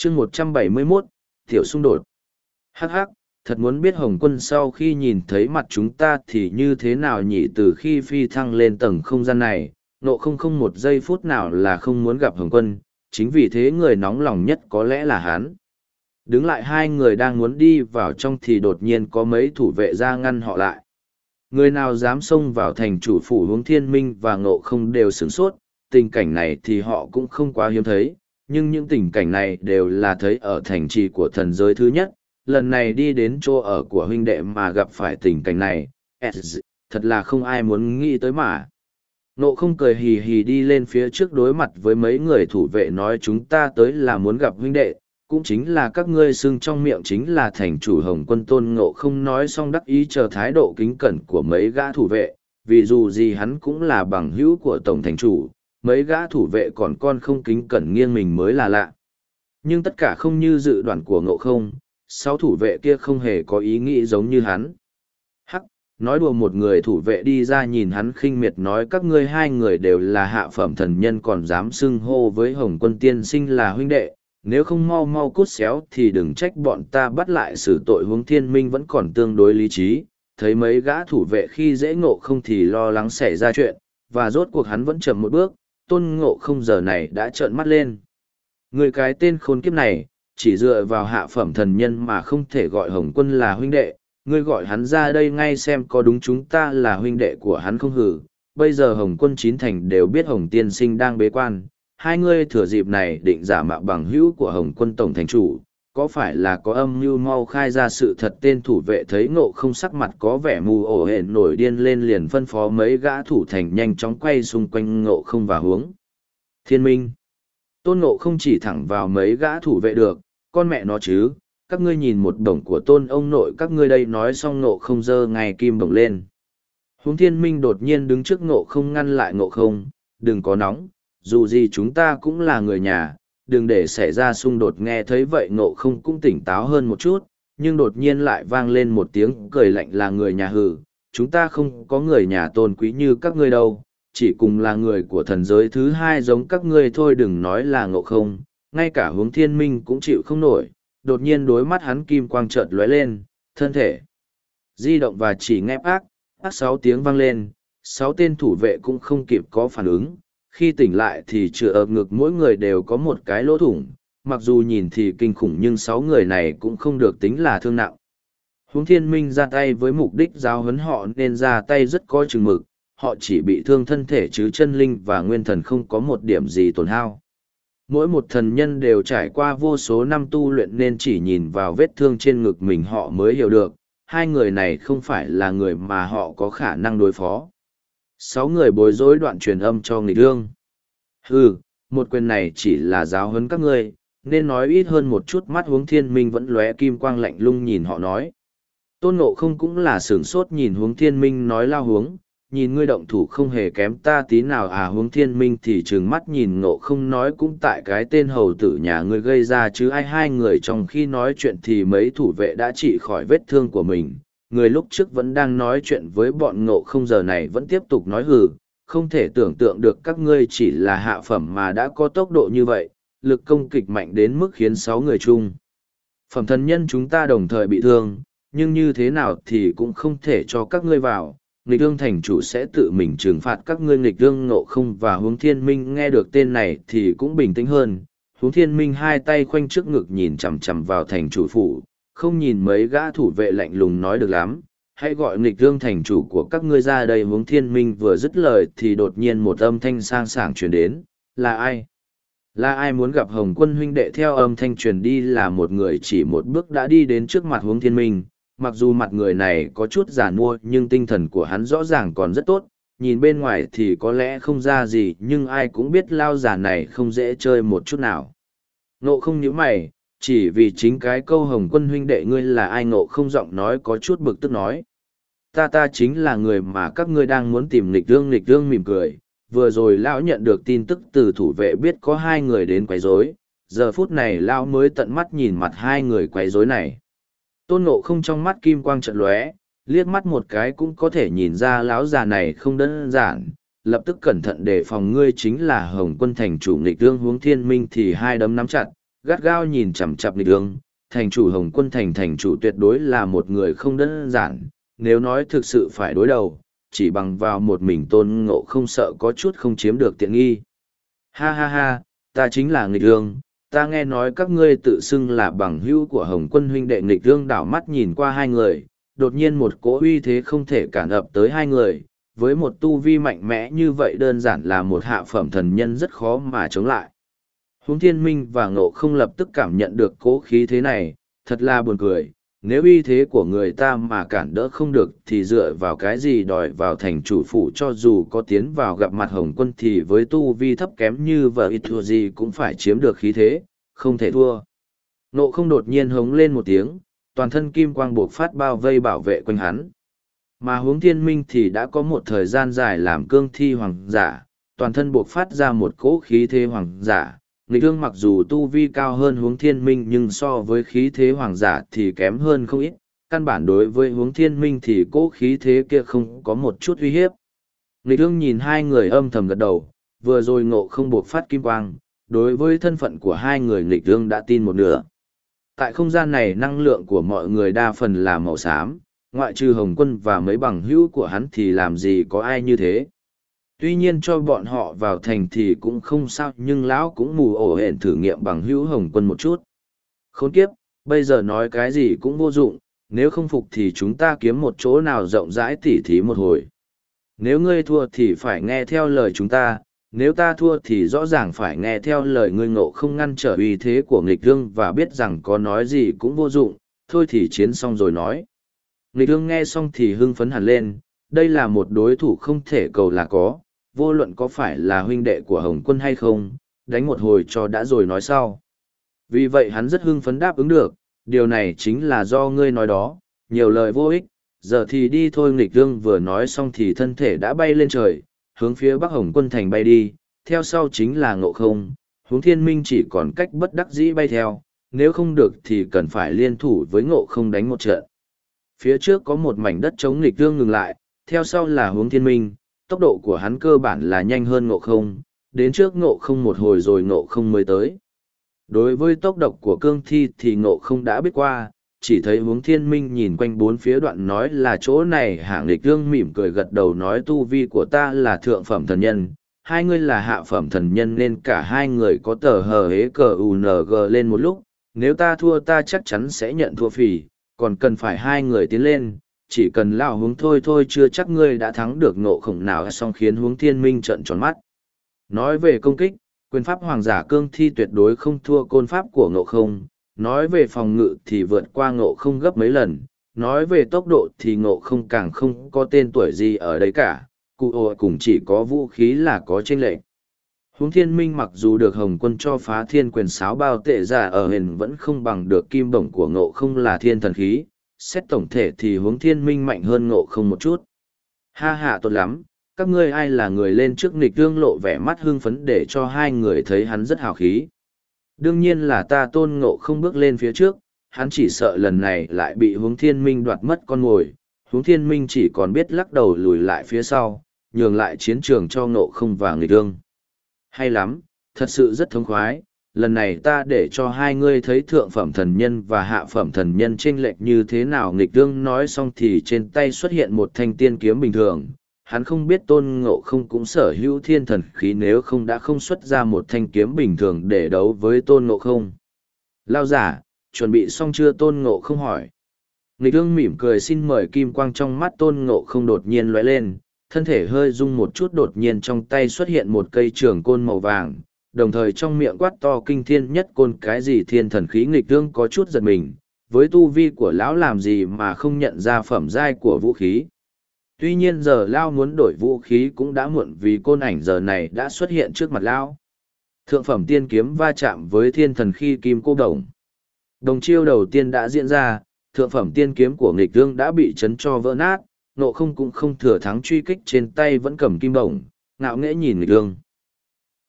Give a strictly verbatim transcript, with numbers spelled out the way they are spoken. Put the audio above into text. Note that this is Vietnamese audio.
chương một trăm bảy mươi mốt, tiểu xung đột. Hắc hắc, thật muốn biết Hồng Quân sau khi nhìn thấy mặt chúng ta thì như thế nào nhỉ? Từ khi phi thăng lên tầng không gian này, nộ không không một giây phút nào là không muốn gặp Hồng Quân, chính vì thế người nóng lòng nhất có lẽ là hắn. Đứng lại hai người đang muốn đi vào trong thì đột nhiên có mấy thủ vệ ra ngăn họ lại. Người nào dám xông vào thành chủ phủ Hướng Thiên Minh và Ngộ Không đều sửng sốt, tình cảnh này thì họ cũng không quá hiếm thấy, nhưng những tình cảnh này đều là thấy ở thành trì của thần giới thứ nhất. Lần này đi đến chỗ ở của huynh đệ mà gặp phải tình cảnh này, thật là không ai muốn nghĩ tới mà. Ngộ Không cười hì hì đi lên phía trước đối mặt với mấy người thủ vệ nói chúng ta tới là muốn gặp huynh đệ, cũng chính là các ngươi xưng trong miệng chính là thành chủ Hồng Quân. Tôn Ngộ Không nói xong đắc ý chờ thái độ kính cẩn của mấy gã thủ vệ, vì dù gì hắn cũng là bằng hữu của tổng thành chủ, mấy gã thủ vệ còn con không kính cẩn nghiêng mình mới là lạ. Nhưng tất cả không như dự đoán của Ngộ Không, sáu thủ vệ kia không hề có ý nghĩ giống như hắn. Hắc, nói đùa một người thủ vệ đi ra nhìn hắn khinh miệt nói các ngươi hai người đều là hạ phẩm thần nhân còn dám xưng hô với Hồng Quân tiên sinh là huynh đệ, nếu không mau mau cút xéo thì đừng trách bọn ta bắt lại xử tội. Hướng Thiên Minh vẫn còn tương đối lý trí, thấy mấy gã thủ vệ khi dễ Ngộ Không thì lo lắng xảy ra chuyện, và rốt cuộc hắn vẫn chậm một bước. Tôn Ngộ Không giờ này đã trợn mắt lên. Người cái tên khốn kiếp này, chỉ dựa vào hạ phẩm thần nhân mà không thể gọi Hồng Quân là huynh đệ, ngươi gọi hắn ra đây ngay xem có đúng chúng ta là huynh đệ của hắn không hử. Bây giờ Hồng Quân chín thành đều biết Hồng tiên sinh đang bế quan, hai ngươi thừa dịp này định giả mạo bằng hữu của Hồng Quân tổng thành chủ, có phải là có âm mưu mau khai ra sự thật? Tên thủ vệ thấy Ngộ Không sắc mặt có vẻ mù ổ hển nổi điên lên liền phân phó mấy gã thủ thành nhanh chóng quay xung quanh Ngộ Không và Hướng Thiên Minh. Tôn Ngộ Không chỉ thẳng vào mấy gã thủ vệ được, con mẹ nó chứ, các ngươi nhìn một bổng của tôn ông nội các ngươi đây. Nói xong Ngộ Không giơ ngay kim bổng lên. Hướng Thiên Minh đột nhiên đứng trước Ngộ Không ngăn lại Ngộ Không, đừng có nóng, dù gì chúng ta cũng là người nhà, đừng để xảy ra xung đột. Nghe thấy vậy Ngộ Không cũng tỉnh táo hơn một chút, nhưng đột nhiên lại vang lên một tiếng cười lạnh là người nhà hử, chúng ta không có người nhà tôn quý như các ngươi đâu, chỉ cùng là người của thần giới thứ hai giống các ngươi thôi. Đừng nói là Ngộ Không, ngay cả Hướng Thiên Minh cũng chịu không nổi, đột nhiên đối mắt hắn kim quang chợt lóe lên, thân thể di động và chỉ nghe ác, ác sáu tiếng vang lên, sáu tên thủ vệ cũng không kịp có phản ứng. Khi tỉnh lại thì chữa ở ngực mỗi người đều có một cái lỗ thủng, mặc dù nhìn thì kinh khủng nhưng sáu người này cũng không được tính là thương nặng. Hướng Thiên Minh ra tay với mục đích giáo huấn họ nên ra tay rất có chừng mực, họ chỉ bị thương thân thể chứ chân linh và nguyên thần không có một điểm gì tổn hao. Mỗi một thần nhân đều trải qua vô số năm tu luyện nên chỉ nhìn vào vết thương trên ngực mình họ mới hiểu được, hai người này không phải là người mà họ có khả năng đối phó. Sáu người bối rối đoạn truyền âm cho Nghịch Ương. Hừ, một quyền này chỉ là giáo huấn các ngươi, nên nói ít hơn một chút. Mắt Hướng Thiên Minh vẫn lóe kim quang lạnh lùng nhìn họ nói. Tôn Ngộ Không cũng là sửng sốt nhìn Hướng Thiên Minh nói lao hướng, nhìn ngươi động thủ không hề kém ta tí nào à. Hướng Thiên Minh thì trừng mắt nhìn Ngộ Không nói cũng tại cái tên hầu tử nhà ngươi gây ra chứ ai. Hai người trong khi nói chuyện thì mấy thủ vệ đã trị khỏi vết thương của mình. Người lúc trước vẫn đang nói chuyện với bọn Ngộ Không giờ này vẫn tiếp tục nói hừ, không thể tưởng tượng được các ngươi chỉ là hạ phẩm mà đã có tốc độ như vậy, lực công kích mạnh đến mức khiến sáu người chung phẩm thần nhân chúng ta đồng thời bị thương, nhưng như thế nào thì cũng không thể cho các ngươi vào. Nghịch Ương thành chủ sẽ tự mình trừng phạt các ngươi. Nghịch Ương, Ngộ Không và Hướng Thiên Minh nghe được tên này thì cũng bình tĩnh hơn. Hướng Thiên Minh hai tay khoanh trước ngực nhìn chằm chằm vào thành chủ phủ, không nhìn mấy gã thủ vệ lạnh lùng nói được lắm, hãy gọi Nghịch Ương thành chủ của các ngươi ra đây. Hướng Thiên Minh vừa dứt lời thì đột nhiên một âm thanh sang sảng truyền đến, là ai? Là ai muốn gặp Hồng Quân huynh đệ? Theo âm thanh truyền đi là một người chỉ một bước đã đi đến trước mặt Hướng Thiên Minh. Mặc dù mặt người này có chút già nua nhưng tinh thần của hắn rõ ràng còn rất tốt, nhìn bên ngoài thì có lẽ không ra gì nhưng ai cũng biết lao già này không dễ chơi một chút nào. Ngộ Không nhíu mày, chỉ vì chính cái câu Hồng Quân huynh đệ ngươi là ai? Ngộ Không giọng nói có chút bực tức nói. Ta ta chính là người mà các ngươi đang muốn tìm. Nghịch Ương. Nghịch Ương mỉm cười, vừa rồi lão nhận được tin tức từ thủ vệ biết có hai người đến quấy rối, giờ phút này lão mới tận mắt nhìn mặt hai người quấy rối này. Tôn Ngộ Không trong mắt kim quang trận lóe, liếc mắt một cái cũng có thể nhìn ra lão già này không đơn giản, lập tức cẩn thận đề phòng. Ngươi chính là Hồng Quân thành chủ. Nghịch Ương. Hướng Thiên Minh thì hai đấm nắm chặt, gắt gao nhìn chằm chặp nghịch ương. Thành chủ Hồng Quân thành thành chủ tuyệt đối là một người không đơn giản, nếu nói thực sự phải đối đầu, chỉ bằng vào một mình Tôn Ngộ không sợ có chút không chiếm được tiện nghi. Ha ha ha, ta chính là nghịch ương, ta nghe nói các ngươi tự xưng là bằng hữu của Hồng Quân huynh đệ. Nghịch ương đảo mắt nhìn qua hai người, đột nhiên một cỗ uy thế không thể cản ập tới hai người, với một tu vi mạnh mẽ như vậy đơn giản là một hạ phẩm thần nhân rất khó mà chống lại. Huống Thiên Minh và Ngộ không lập tức cảm nhận được cỗ khí thế này, thật là buồn cười, nếu uy thế của người ta mà cản đỡ không được thì dựa vào cái gì đòi vào thành chủ phủ. Cho dù có tiến vào gặp mặt Hồng Quân thì với tu vi thấp kém như vợ ít thua gì cũng phải chiếm được khí thế, không thể thua. Ngộ không đột nhiên hống lên một tiếng, toàn thân kim quang buộc phát bao vây bảo vệ quanh hắn. Mà Huống Thiên Minh thì đã có một thời gian dài làm cương thi hoàng giả, toàn thân buộc phát ra một cỗ khí thế hoàng giả. Nghịch ương mặc dù tu vi cao hơn Huống Thiên Minh nhưng so với khí thế hoàng giả thì kém hơn không ít, căn bản đối với Huống Thiên Minh thì cỗ khí thế kia không có một chút uy hiếp. Nghịch ương nhìn hai người âm thầm gật đầu, vừa rồi Ngộ không buộc phát kim quang, đối với thân phận của hai người nghịch ương đã tin một nửa. Tại không gian này năng lượng của mọi người đa phần là màu xám, ngoại trừ Hồng Quân và mấy bằng hữu của hắn thì làm gì có ai như thế. Tuy nhiên cho bọn họ vào thành thì cũng không sao, nhưng lão cũng mù ổ hển thử nghiệm bằng hữu Hồng Quân một chút. Khốn kiếp, bây giờ nói cái gì cũng vô dụng, nếu không phục thì chúng ta kiếm một chỗ nào rộng rãi tỉ thí một hồi. Nếu ngươi thua thì phải nghe theo lời chúng ta, nếu ta thua thì rõ ràng phải nghe theo lời ngươi. Ngộ không ngăn trở uy thế của nghịch ương và biết rằng có nói gì cũng vô dụng, thôi thì chiến xong rồi nói. Nghịch ương nghe xong thì hưng phấn hẳn lên, đây là một đối thủ không thể cầu là có, vô luận có phải là huynh đệ của Hồng Quân hay không, đánh một hồi cho đã rồi nói sau. Vì vậy hắn rất hưng phấn đáp ứng được, điều này chính là do ngươi nói đó, nhiều lời vô ích, giờ thì đi thôi. Nghịch ương vừa nói xong thì thân thể đã bay lên trời, hướng phía Bắc Hồng Quân thành bay đi, theo sau chính là Ngộ không. Huống Thiên Minh chỉ còn cách bất đắc dĩ bay theo, nếu không được thì cần phải liên thủ với Ngộ không đánh một trận. Phía trước có một mảnh đất trống. Nghịch ương ngừng lại, theo sau là Huống Thiên Minh, tốc độ của hắn cơ bản là nhanh hơn Ngộ không, đến trước Ngộ không một hồi rồi Ngộ không mới tới. Đối với tốc độ của cương thi thì Ngộ không đã biết qua, chỉ thấy Huống Thiên Minh nhìn quanh bốn phía đoạn nói là chỗ này hạng. Nghịch ương mỉm cười gật đầu nói tu vi của ta là thượng phẩm thần nhân, hai người là hạ phẩm thần nhân nên cả hai người có tờ hờ hế cờ u en giê lên một lúc, nếu ta thua ta chắc chắn sẽ nhận thua phì, còn cần phải hai người tiến lên, chỉ cần lão Huống thôi thôi chưa chắc ngươi đã thắng được. Ngộ không nào xong khiến Huống Thiên Minh trợn tròn mắt. Nói về công kích, quyền pháp hoàng giả cương thi tuyệt đối không thua côn pháp của Ngộ không, nói về phòng ngự thì vượt qua Ngộ không gấp mấy lần, nói về tốc độ thì Ngộ không càng không có tên tuổi gì ở đấy cả, cụ ồ cũng chỉ có vũ khí là có chênh lệch. Huống Thiên Minh mặc dù được Hồng Quân cho phá thiên quyền sáo bao tệ giả ở hình vẫn không bằng được kim bổng của Ngộ không là thiên thần khí, xét tổng thể thì Huống Thiên Minh mạnh hơn Ngộ không một chút. Ha ha, tốt lắm, các ngươi ai là người lên trước? Nghịch ương lộ vẻ mắt hưng phấn để cho hai người thấy hắn rất hào khí. Đương nhiên là ta. Tôn Ngộ không bước lên phía trước, hắn chỉ sợ lần này lại bị Huống Thiên Minh đoạt mất con mồi. Huống Thiên Minh chỉ còn biết lắc đầu lùi lại phía sau, nhường lại chiến trường cho Ngộ không và nghịch ương. Hay lắm, thật sự rất thống khoái, lần này ta để cho hai ngươi thấy thượng phẩm thần nhân và hạ phẩm thần nhân chênh lệch như thế nào. Nghịch ương nói xong thì trên tay xuất hiện một thanh tiên kiếm bình thường. Hắn không biết Tôn Ngộ không cũng sở hữu thiên thần khí, nếu không đã không xuất ra một thanh kiếm bình thường để đấu với Tôn Ngộ không. Lao giả, chuẩn bị xong chưa? Tôn Ngộ không hỏi. Nghịch ương mỉm cười xin mời. Kim quang trong mắt Tôn Ngộ không đột nhiên lóe lên, thân thể hơi rung một chút, đột nhiên trong tay xuất hiện một cây trường côn màu vàng, đồng thời trong miệng quát to kinh thiên nhất côn. Cái gì thiên thần khí? Nghịch ương có chút giật mình, với tu vi của lão làm gì mà không nhận ra phẩm giai của vũ khí. Tuy nhiên giờ Lao muốn đổi vũ khí cũng đã muộn, vì côn ảnh giờ này đã xuất hiện trước mặt Lao. Thượng phẩm tiên kiếm va chạm với thiên thần khí kim cô đồng. Đồng chiêu đầu tiên đã diễn ra, thượng phẩm tiên kiếm của nghịch ương đã bị chấn cho vỡ nát. Ngộ không cũng không thừa thắng truy kích, trên tay vẫn cầm kim đồng, ngạo nghễ nhìn nghịch ương.